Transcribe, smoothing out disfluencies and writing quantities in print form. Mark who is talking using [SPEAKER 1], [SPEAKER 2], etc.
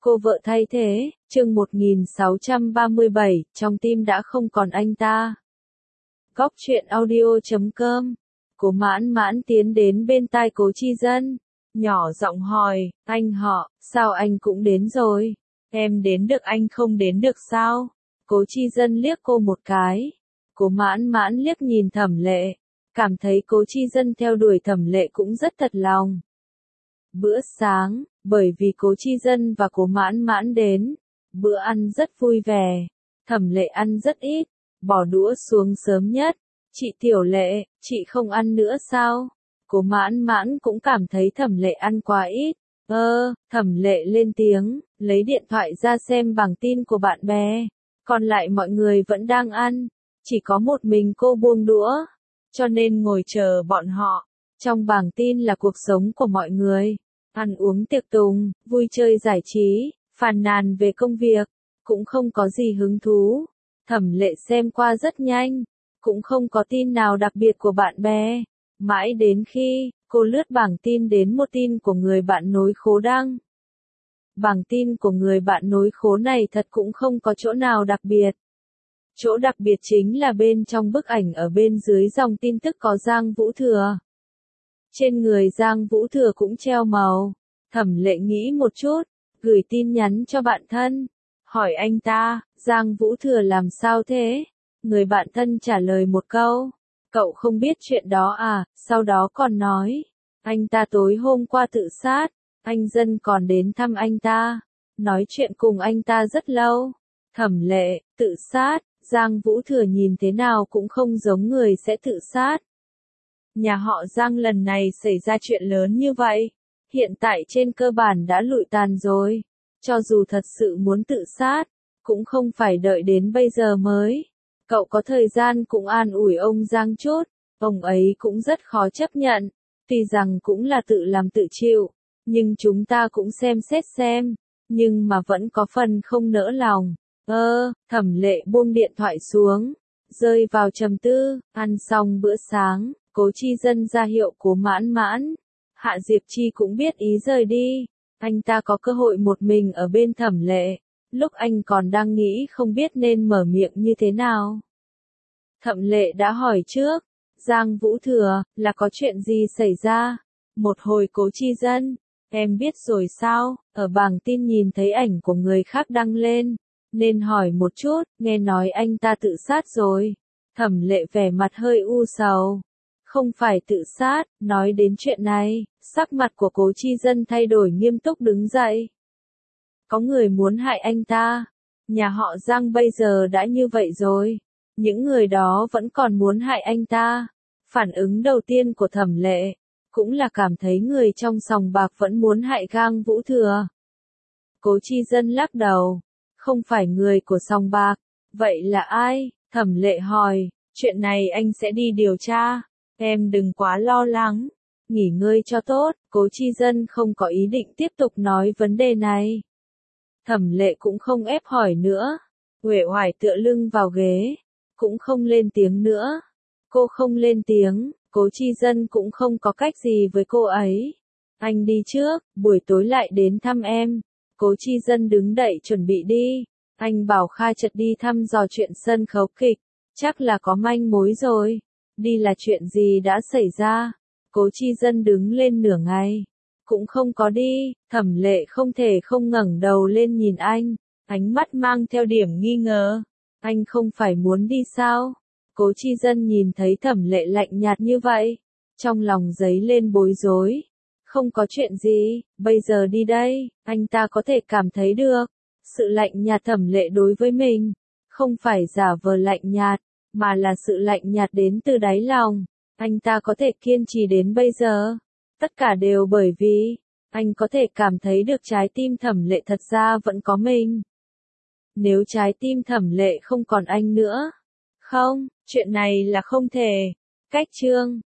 [SPEAKER 1] Cô vợ thay thế, chương 1637, trong tim đã không còn anh ta. Góc truyện audio.com. Cố Mãn Mãn tiến đến bên tai Cố Chi Dân, nhỏ giọng hỏi, anh họ, sao anh cũng đến rồi? Em đến được anh không đến được sao? Cố Chi Dân liếc cô một cái. Cố Mãn Mãn liếc nhìn Thẩm Lệ, cảm thấy Cố Chi Dân theo đuổi Thẩm Lệ cũng rất thật lòng. Bữa sáng, bởi vì Cố Chi Dân và Cố Mãn Mãn đến, bữa ăn rất vui vẻ. Thẩm Lệ ăn rất ít, bỏ đũa xuống sớm nhất. Chị Tiểu Lệ, chị không ăn nữa sao? Cố Mãn Mãn cũng cảm thấy Thẩm Lệ ăn quá ít. Thẩm Lệ lên tiếng, lấy điện thoại ra xem bảng tin của bạn bè. Còn lại mọi người vẫn đang ăn, chỉ có một mình cô buông đũa, cho nên ngồi chờ bọn họ. Trong bảng tin là cuộc sống của mọi người, ăn uống tiệc tùng, vui chơi giải trí, phàn nàn về công việc, cũng không có gì hứng thú. Thẩm Lệ xem qua rất nhanh, cũng không có tin nào đặc biệt của bạn bè. Mãi đến khi cô lướt bảng tin đến một tin của người bạn nối khố đăng. Bảng tin của người bạn nối khố này thật cũng không có chỗ nào đặc biệt. Chỗ đặc biệt chính là bên trong bức ảnh ở bên dưới dòng tin tức có Giang Vũ Thừa. Trên người Giang Vũ Thừa cũng treo màu. Thẩm Lệ nghĩ một chút, gửi tin nhắn cho bạn thân, hỏi anh ta, Giang Vũ Thừa làm sao thế? Người bạn thân trả lời một câu, cậu không biết chuyện đó à? Sau đó còn nói, anh ta tối hôm qua tự sát, anh Dân còn đến thăm anh ta, nói chuyện cùng anh ta rất lâu. Thẩm Lệ, tự sát, Giang Vũ Thừa nhìn thế nào cũng không giống người sẽ tự sát. Nhà họ Giang lần này xảy ra chuyện lớn như vậy, hiện tại trên cơ bản đã lụi tàn rồi. Cho dù thật sự muốn tự sát, cũng không phải đợi đến bây giờ mới. Cậu có thời gian cũng an ủi ông Giang chút, ông ấy cũng rất khó chấp nhận. Tuy rằng cũng là tự làm tự chịu, nhưng chúng ta cũng xem xét xem, nhưng mà vẫn có phần không nỡ lòng. Thẩm Lệ buông điện thoại xuống, rơi vào trầm tư. Ăn xong bữa sáng, Cố Chi Dân ra hiệu Cố Mãn Mãn. Hạ Diệp Chi cũng biết ý rời đi, anh ta có cơ hội một mình ở bên Thẩm Lệ. Lúc anh còn đang nghĩ không biết nên mở miệng như thế nào. Thẩm Lệ đã hỏi trước, Giang Vũ Thừa, là có chuyện gì xảy ra? Một hồi Cố Chi Dân, em biết rồi sao? Ở bảng tin nhìn thấy ảnh của người khác đăng lên, nên hỏi một chút, nghe nói anh ta tự sát rồi. Thẩm Lệ vẻ mặt hơi u sầu. Không phải tự sát, nói đến chuyện này, sắc mặt của Cố Chi Dân thay đổi nghiêm túc đứng dậy. Có người muốn hại anh ta. Nhà họ Giang bây giờ đã như vậy rồi. Những người đó vẫn còn muốn hại anh ta. Phản ứng đầu tiên của Thẩm Lệ, cũng là cảm thấy người trong sòng bạc vẫn muốn hại Giang Vũ Thừa. Cố Chi Dân lắc đầu. Không phải người của sòng bạc. Vậy là ai? Thẩm Lệ hỏi. Chuyện này anh sẽ đi điều tra. Em đừng quá lo lắng. Nghỉ ngơi cho tốt. Cố Chi Dân không có ý định tiếp tục nói vấn đề này. Thẩm Lệ cũng không ép hỏi nữa. Uể oải tựa lưng vào ghế, cũng không lên tiếng nữa. Cô không lên tiếng, Cố Chi Dân cũng không có cách gì với cô ấy. Anh đi trước, buổi tối lại đến thăm em. Cố Chi Dân đứng dậy chuẩn bị đi. Anh bảo Kha Chật đi thăm dò chuyện sân khấu kịch, chắc là có manh mối rồi. Đi là chuyện gì đã xảy ra? Cố Chi Dân đứng lên nửa ngày, cũng không có đi. Thẩm Lệ không thể không ngẩng đầu lên nhìn anh, ánh mắt mang theo điểm nghi ngờ. Anh không phải muốn đi sao? Cố Chi Dân nhìn thấy Thẩm Lệ lạnh nhạt như vậy, trong lòng dấy lên bối rối. Không có chuyện gì, bây giờ đi đây. Anh ta có thể cảm thấy được sự lạnh nhạt Thẩm Lệ đối với mình, không phải giả vờ lạnh nhạt, mà là sự lạnh nhạt đến từ đáy lòng. Anh ta có thể kiên trì đến bây giờ, tất cả đều bởi vì anh có thể cảm thấy được trái tim Thẩm Lệ thật ra vẫn có mình. Nếu trái tim Thẩm Lệ không còn anh nữa, không, chuyện này là không thể. Cách chương